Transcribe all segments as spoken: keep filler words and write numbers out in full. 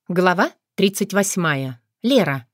Глава тридцать восьмая. Лера.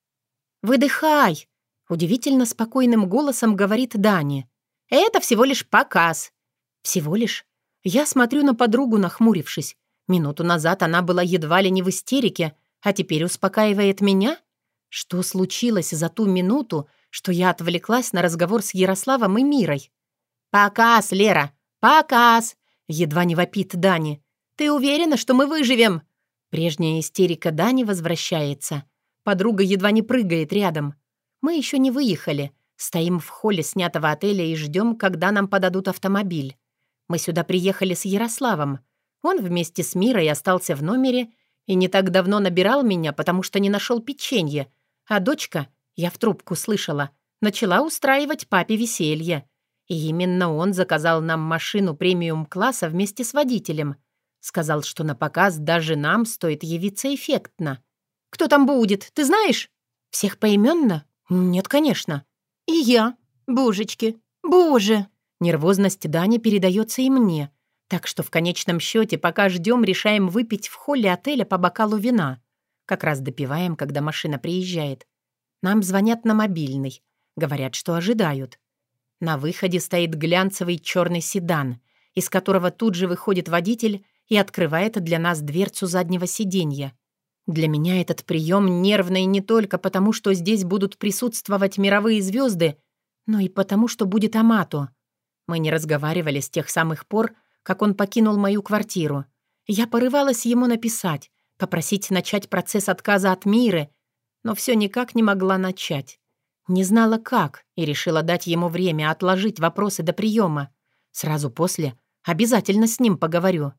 «Выдыхай!» — удивительно спокойным голосом говорит Дани. «Это всего лишь показ». «Всего лишь?» Я смотрю на подругу, нахмурившись. Минуту назад она была едва ли не в истерике, а теперь успокаивает меня? Что случилось за ту минуту, что я отвлеклась на разговор с Ярославом и Мирой? «Показ, Лера, показ!» — едва не вопит Дани. «Ты уверена, что мы выживем?» Прежняя истерика Дани возвращается. Подруга едва не прыгает рядом. Мы еще не выехали. Стоим в холле снятого отеля и ждем, когда нам подадут автомобиль. Мы сюда приехали с Ярославом. Он вместе с Мирой остался в номере и не так давно набирал меня, потому что не нашел печенье. А дочка, я в трубку слышала, начала устраивать папе веселье. И именно он заказал нам машину премиум-класса вместе с водителем. Сказал, что на показ даже нам стоит явиться эффектно. «Кто там будет, ты знаешь?» «Всех поименно?» «Нет, конечно». «И я. Божечки, боже!» Нервозность Дани передается и мне. Так что в конечном счете, пока ждем, решаем выпить в холле отеля по бокалу вина. Как раз допиваем, когда машина приезжает. Нам звонят на мобильный. Говорят, что ожидают. На выходе стоит глянцевый черный седан, из которого тут же выходит водитель и открывает для нас дверцу заднего сиденья. Для меня этот прием нервный не только потому, что здесь будут присутствовать мировые звезды, но и потому, что будет Амато. Мы не разговаривали с тех самых пор, как он покинул мою квартиру. Я порывалась ему написать, попросить начать процесс отказа от Миры, но все никак не могла начать. Не знала как и решила дать ему время отложить вопросы до приема. Сразу после обязательно с ним поговорю.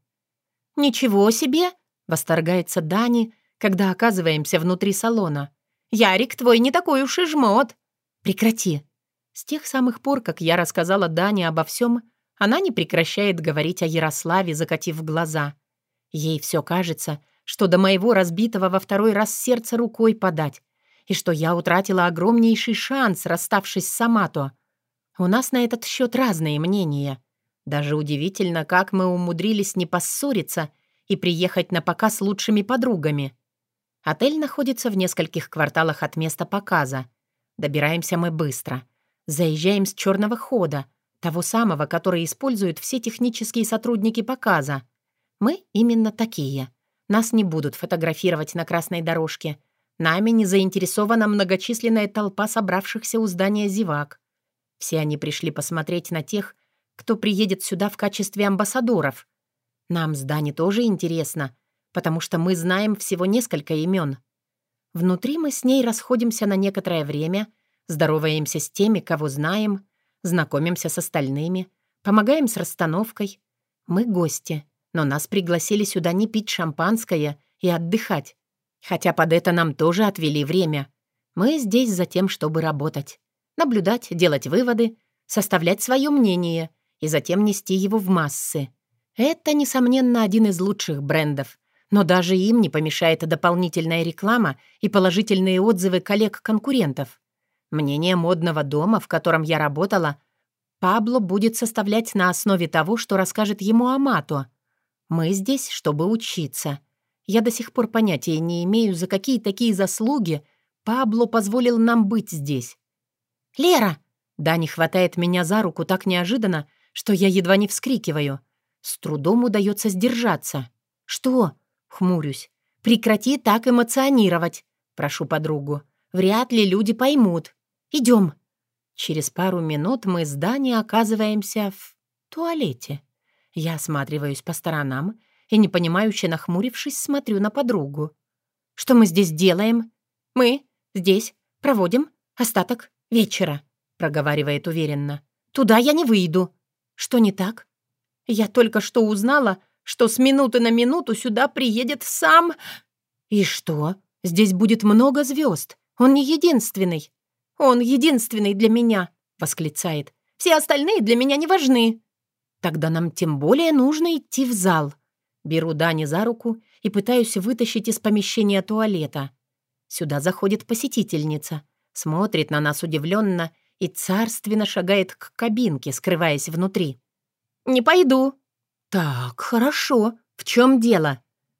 «Ничего себе!» — восторгается Дани, когда оказываемся внутри салона. «Ярик твой не такой уж и жмот!» «Прекрати!» С тех самых пор, как я рассказала Дане обо всем, она не прекращает говорить о Ярославе, закатив глаза. Ей все кажется, что до моего разбитого во второй раз сердца рукой подать, и что я утратила огромнейший шанс, расставшись с Амато. У нас на этот счет разные мнения. Даже удивительно, как мы умудрились не поссориться и приехать на показ лучшими подругами. Отель находится в нескольких кварталах от места показа. Добираемся мы быстро. Заезжаем с черного хода, того самого, который используют все технические сотрудники показа. Мы именно такие. Нас не будут фотографировать на красной дорожке. Нами не заинтересована многочисленная толпа собравшихся у здания зевак. Все они пришли посмотреть на тех, кто приедет сюда в качестве амбассадоров. Нам с Дани тоже интересно, потому что мы знаем всего несколько имен. Внутри мы с ней расходимся на некоторое время, здороваемся с теми, кого знаем, знакомимся с остальными, помогаем с расстановкой. Мы гости, но нас пригласили сюда не пить шампанское и отдыхать. Хотя под это нам тоже отвели время. Мы здесь за тем, чтобы работать. Наблюдать, делать выводы, составлять свое мнение и затем нести его в массы. Это, несомненно, один из лучших брендов, но даже им не помешает дополнительная реклама и положительные отзывы коллег-конкурентов. Мнение модного дома, в котором я работала, Пабло будет составлять на основе того, что расскажет ему Амато. Мы здесь, чтобы учиться. Я до сих пор понятия не имею, за какие такие заслуги Пабло позволил нам быть здесь. «Лера!» Дани хватает меня за руку так неожиданно, что я едва не вскрикиваю. С трудом удается сдержаться. «Что?» — хмурюсь. «Прекрати так эмоционировать!» — прошу подругу. «Вряд ли люди поймут. Идем!» Через пару минут мы с Дани оказываемся в туалете. Я осматриваюсь по сторонам и, непонимающе нахмурившись, смотрю на подругу. «Что мы здесь делаем?» «Мы здесь проводим остаток вечера», — проговаривает уверенно. «Туда я не выйду». «Что не так?» «Я только что узнала, что с минуты на минуту сюда приедет сам...» «И что? Здесь будет много звезд. Он не единственный». «Он единственный для меня», — восклицает. «Все остальные для меня не важны». «Тогда нам тем более нужно идти в зал». Беру Дани за руку и пытаюсь вытащить из помещения туалета. Сюда заходит посетительница, смотрит на нас удивленно и царственно шагает к кабинке, скрываясь внутри. «Не пойду». «Так, хорошо. В чем дело?»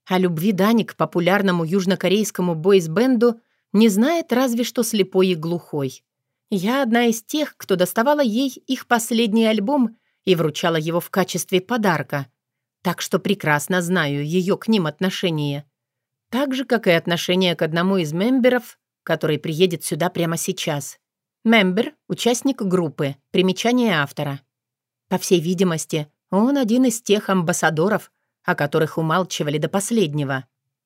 О любви Дани к популярному южнокорейскому бойс-бенду не знает разве что слепой и глухой. Я одна из тех, кто доставала ей их последний альбом и вручала его в качестве подарка, так что прекрасно знаю ее к ним отношение. Так же, как и отношение к одному из мемберов, который приедет сюда прямо сейчас. Мембер — участник группы, примечание автора. По всей видимости, он один из тех амбассадоров, о которых умалчивали до последнего.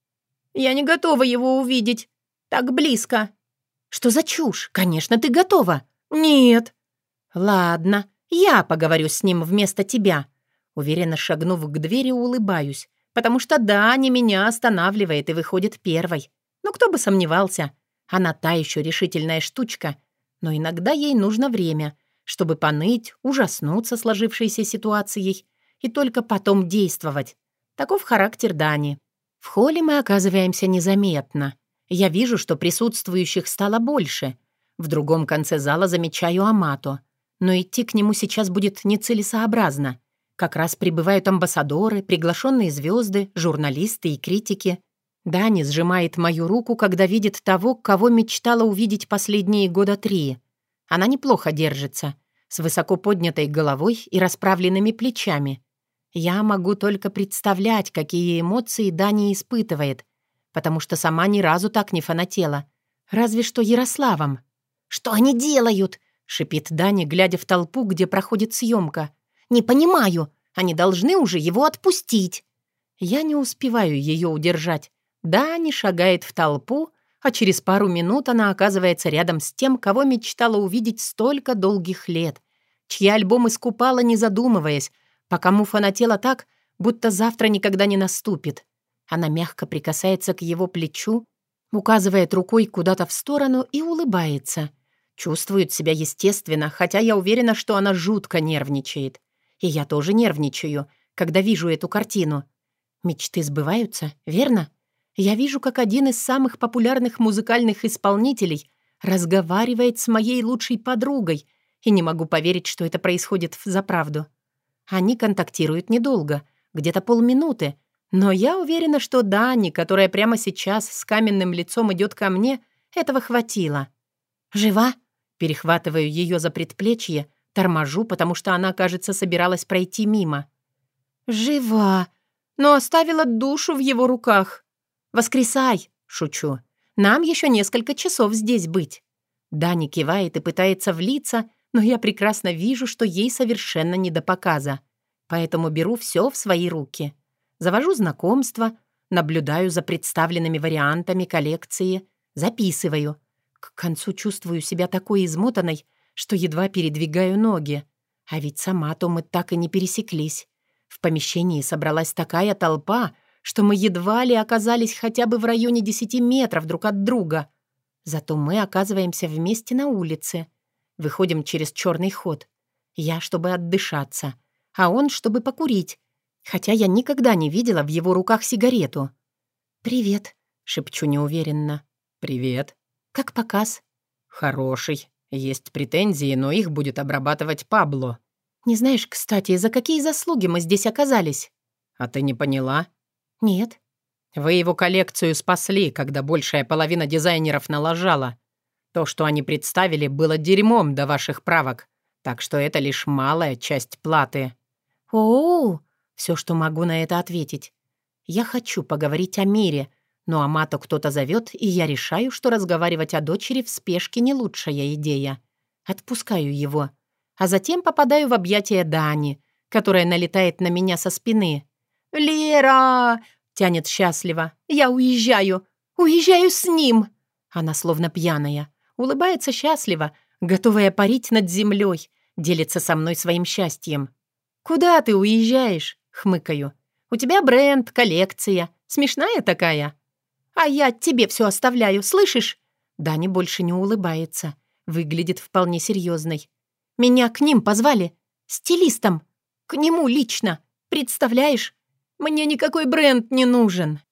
«Я не готова его увидеть. Так близко». «Что за чушь? Конечно, ты готова». «Нет». «Ладно, я поговорю с ним вместо тебя». Уверенно шагнув к двери, улыбаюсь, потому что Дани меня останавливает и выходит первой. Ну, кто бы сомневался. Она та еще решительная штучка, но иногда ей нужно время, чтобы поныть, ужаснуться сложившейся ситуацией и только потом действовать. Таков характер Дани. В холле мы оказываемся незаметно. Я вижу, что присутствующих стало больше. В другом конце зала замечаю Амато. Но идти к нему сейчас будет нецелесообразно. Как раз прибывают амбассадоры, приглашенные звезды, журналисты и критики. Дани сжимает мою руку, когда видит того, кого мечтала увидеть последние года три. Она неплохо держится, с высоко поднятой головой и расправленными плечами. Я могу только представлять, какие эмоции Дани испытывает, потому что сама ни разу так не фанатела. Разве что Ярославом. «Что они делают?» — шипит Дани, глядя в толпу, где проходит съемка. «Не понимаю. Они должны уже его отпустить». Я не успеваю ее удержать. Дани шагает в толпу, а через пару минут она оказывается рядом с тем, кого мечтала увидеть столько долгих лет, чьи альбомы скупала, не задумываясь, по кому фанатела так, будто завтра никогда не наступит. Она мягко прикасается к его плечу, указывает рукой куда-то в сторону и улыбается. Чувствует себя естественно, хотя я уверена, что она жутко нервничает. И я тоже нервничаю, когда вижу эту картину. Мечты сбываются, верно? Я вижу, как один из самых популярных музыкальных исполнителей разговаривает с моей лучшей подругой, и не могу поверить, что это происходит взаправду. Они контактируют недолго, где-то полминуты, но я уверена, что Дани, которая прямо сейчас с каменным лицом идет ко мне, этого хватило. «Жива?» Перехватываю ее за предплечье, торможу, потому что она, кажется, собиралась пройти мимо. «Жива, но оставила душу в его руках. Воскресай!» — шучу. «Нам еще несколько часов здесь быть». Дани кивает и пытается влиться, но я прекрасно вижу, что ей совершенно не до показа. Поэтому беру все в свои руки. Завожу знакомство, наблюдаю за представленными вариантами коллекции, записываю. К концу чувствую себя такой измотанной, что едва передвигаю ноги. А ведь сама-то мы так и не пересеклись. В помещении собралась такая толпа, что мы едва ли оказались хотя бы в районе десяти метров друг от друга. Зато мы оказываемся вместе на улице. Выходим через черный ход. Я, чтобы отдышаться, а он, чтобы покурить, хотя я никогда не видела в его руках сигарету. «Привет», — шепчу неуверенно. «Привет». «Как показ?» «Хороший. Есть претензии, но их будет обрабатывать Пабло». «Не знаешь, кстати, за какие заслуги мы здесь оказались?» «А ты не поняла?» «Нет». «Вы его коллекцию спасли, когда большая половина дизайнеров налажала. То, что они представили, было дерьмом до ваших правок, так что это лишь малая часть платы». «О-о-о!» — все, что могу на это ответить. Я хочу поговорить о мире, но Амато кто-то зовет, и я решаю, что разговаривать о дочери в спешке не лучшая идея. Отпускаю его, а затем попадаю в объятия Дани, которая налетает на меня со спины. «Лера!» — тянет счастливо. «Я уезжаю! Уезжаю с ним!» Она словно пьяная, улыбается счастливо, готовая парить над землей, делится со мной своим счастьем. «Куда ты уезжаешь?» — хмыкаю. «У тебя бренд, коллекция. Смешная такая». «А я тебе все оставляю, слышишь?» Дани больше не улыбается. Выглядит вполне серьезной. «Меня к ним позвали. Стилистом. К нему лично. Представляешь? Мне никакой бренд не нужен».